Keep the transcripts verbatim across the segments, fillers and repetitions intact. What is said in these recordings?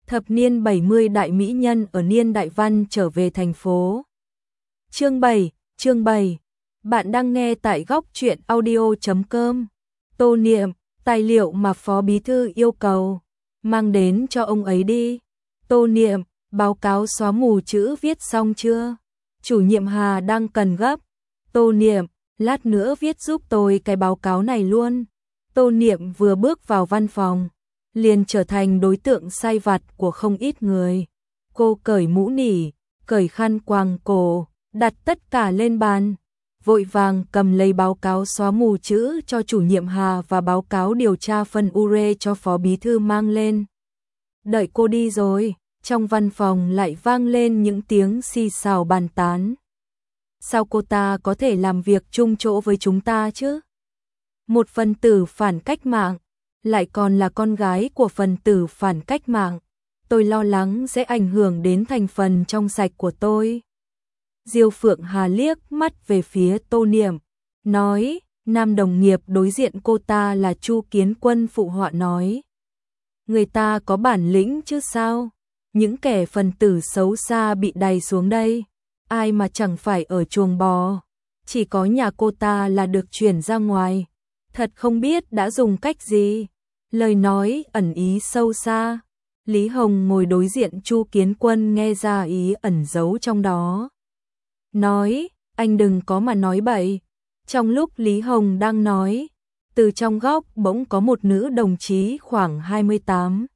Thập niên bảy mươi đại mỹ nhân ở niên đại văn trở về thành phố. Chương bảy, chương bảy. Bạn đang nghe tại góc truyện audio chấm com. Tô Niệm, tài liệu mà Phó Bí Thư yêu cầu, mang đến cho ông ấy đi. Tô Niệm, báo cáo xóa mù chữ viết xong chưa? Chủ nhiệm Hà đang cần gấp. Tô Niệm, lát nữa viết giúp tôi cái báo cáo này luôn. Tô Niệm vừa bước vào văn phòng, liền trở thành đối tượng sai vặt của không ít người. Cô cởi mũ nỉ, cởi khăn quàng cổ, đặt tất cả lên bàn, vội vàng cầm lấy báo cáo xóa mù chữ cho chủ nhiệm Hà và báo cáo điều tra phân ure cho Phó Bí Thư mang lên. Đợi cô đi rồi, trong văn phòng lại vang lên những tiếng xì xào bàn tán. Sao cô ta có thể làm việc chung chỗ với chúng ta chứ? Một phần tử phản cách mạng, lại còn là con gái của phần tử phản cách mạng. Tôi lo lắng sẽ ảnh hưởng đến thành phần trong sạch của tôi. Diêu Phượng Hà liếc mắt về phía Tô Niệm, nói, nam đồng nghiệp đối diện cô ta là Chu Kiến Quân phụ họa nói. Người ta có bản lĩnh chứ sao? Những kẻ phần tử xấu xa bị đày xuống đây, ai mà chẳng phải ở chuồng bò. Chỉ có nhà cô ta là được chuyển ra ngoài. Thật không biết đã dùng cách gì. Lời nói ẩn ý sâu xa. Lý Hồng ngồi đối diện Chu Kiến Quân nghe ra ý ẩn giấu trong đó. Nói, anh đừng có mà nói bậy. Trong lúc Lý Hồng đang nói, từ trong góc bỗng có một nữ đồng chí khoảng hai mươi tám,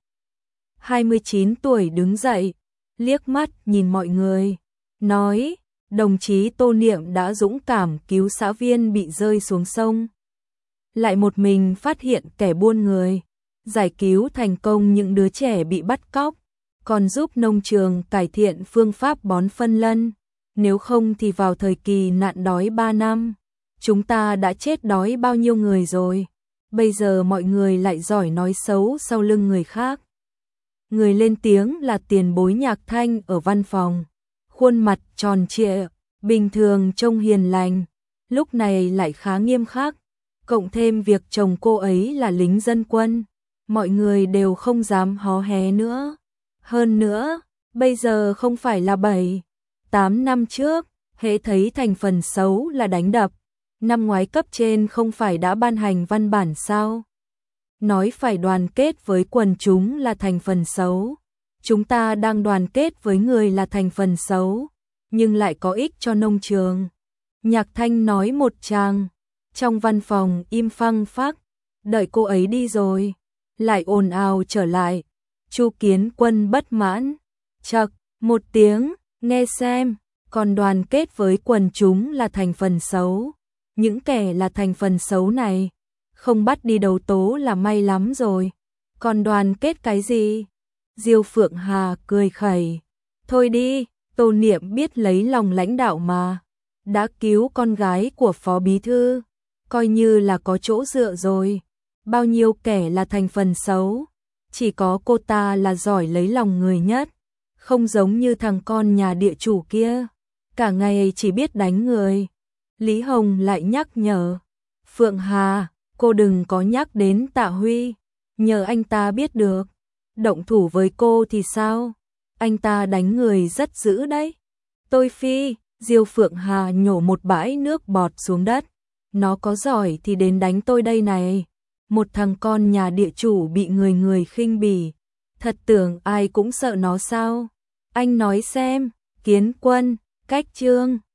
hai mươi chín tuổi đứng dậy, liếc mắt nhìn mọi người, nói, đồng chí Tô Niệm đã dũng cảm cứu xã viên bị rơi xuống sông. Lại một mình phát hiện kẻ buôn người, giải cứu thành công những đứa trẻ bị bắt cóc, còn giúp nông trường cải thiện phương pháp bón phân lân. Nếu không thì vào thời kỳ nạn đói ba năm, chúng ta đã chết đói bao nhiêu người rồi. Bây giờ mọi người lại giỏi nói xấu sau lưng người khác. Người lên tiếng là tiền bối Nhạc Thanh ở văn phòng. Khuôn mặt tròn trịa, bình thường trông hiền lành, lúc này lại khá nghiêm khắc. Cộng thêm việc chồng cô ấy là lính dân quân, mọi người đều không dám hó hé nữa. Hơn nữa, bây giờ không phải là bảy, tám năm trước, hễ thấy thành phần xấu là đánh đập. Năm ngoái cấp trên không phải đã ban hành văn bản sao? Nói phải đoàn kết với quần chúng là thành phần xấu. Chúng ta đang đoàn kết với người là thành phần xấu, nhưng lại có ích cho nông trường. Nhạc Thanh nói một tràng. Trong văn phòng im phăng phắc, đợi cô ấy đi rồi, lại ồn ào trở lại. Chu Kiến Quân bất mãn, chậc, một tiếng, nghe xem, còn đoàn kết với quần chúng là thành phần xấu. Những kẻ là thành phần xấu này, không bắt đi đầu tố là may lắm rồi. Còn đoàn kết cái gì? Diêu Phượng Hà cười khẩy. Thôi đi, Tô Niệm biết lấy lòng lãnh đạo mà. Đã cứu con gái của Phó Bí Thư, coi như là có chỗ dựa rồi. Bao nhiêu kẻ là thành phần xấu, chỉ có cô ta là giỏi lấy lòng người nhất. Không giống như thằng con nhà địa chủ kia, cả ngày chỉ biết đánh người. Lý Hồng lại nhắc nhở, Phượng Hà, cô đừng có nhắc đến Tạ Huy, nhờ anh ta biết được. Động thủ với cô thì sao? Anh ta đánh người rất dữ đấy. Tôi phi, Diêu Phượng Hà nhổ một bãi nước bọt xuống đất. Nó có giỏi thì đến đánh tôi đây này. Một thằng con nhà địa chủ bị người người khinh bỉ. Thật tưởng ai cũng sợ nó sao? Anh nói xem, Kiến Quân, cách trương.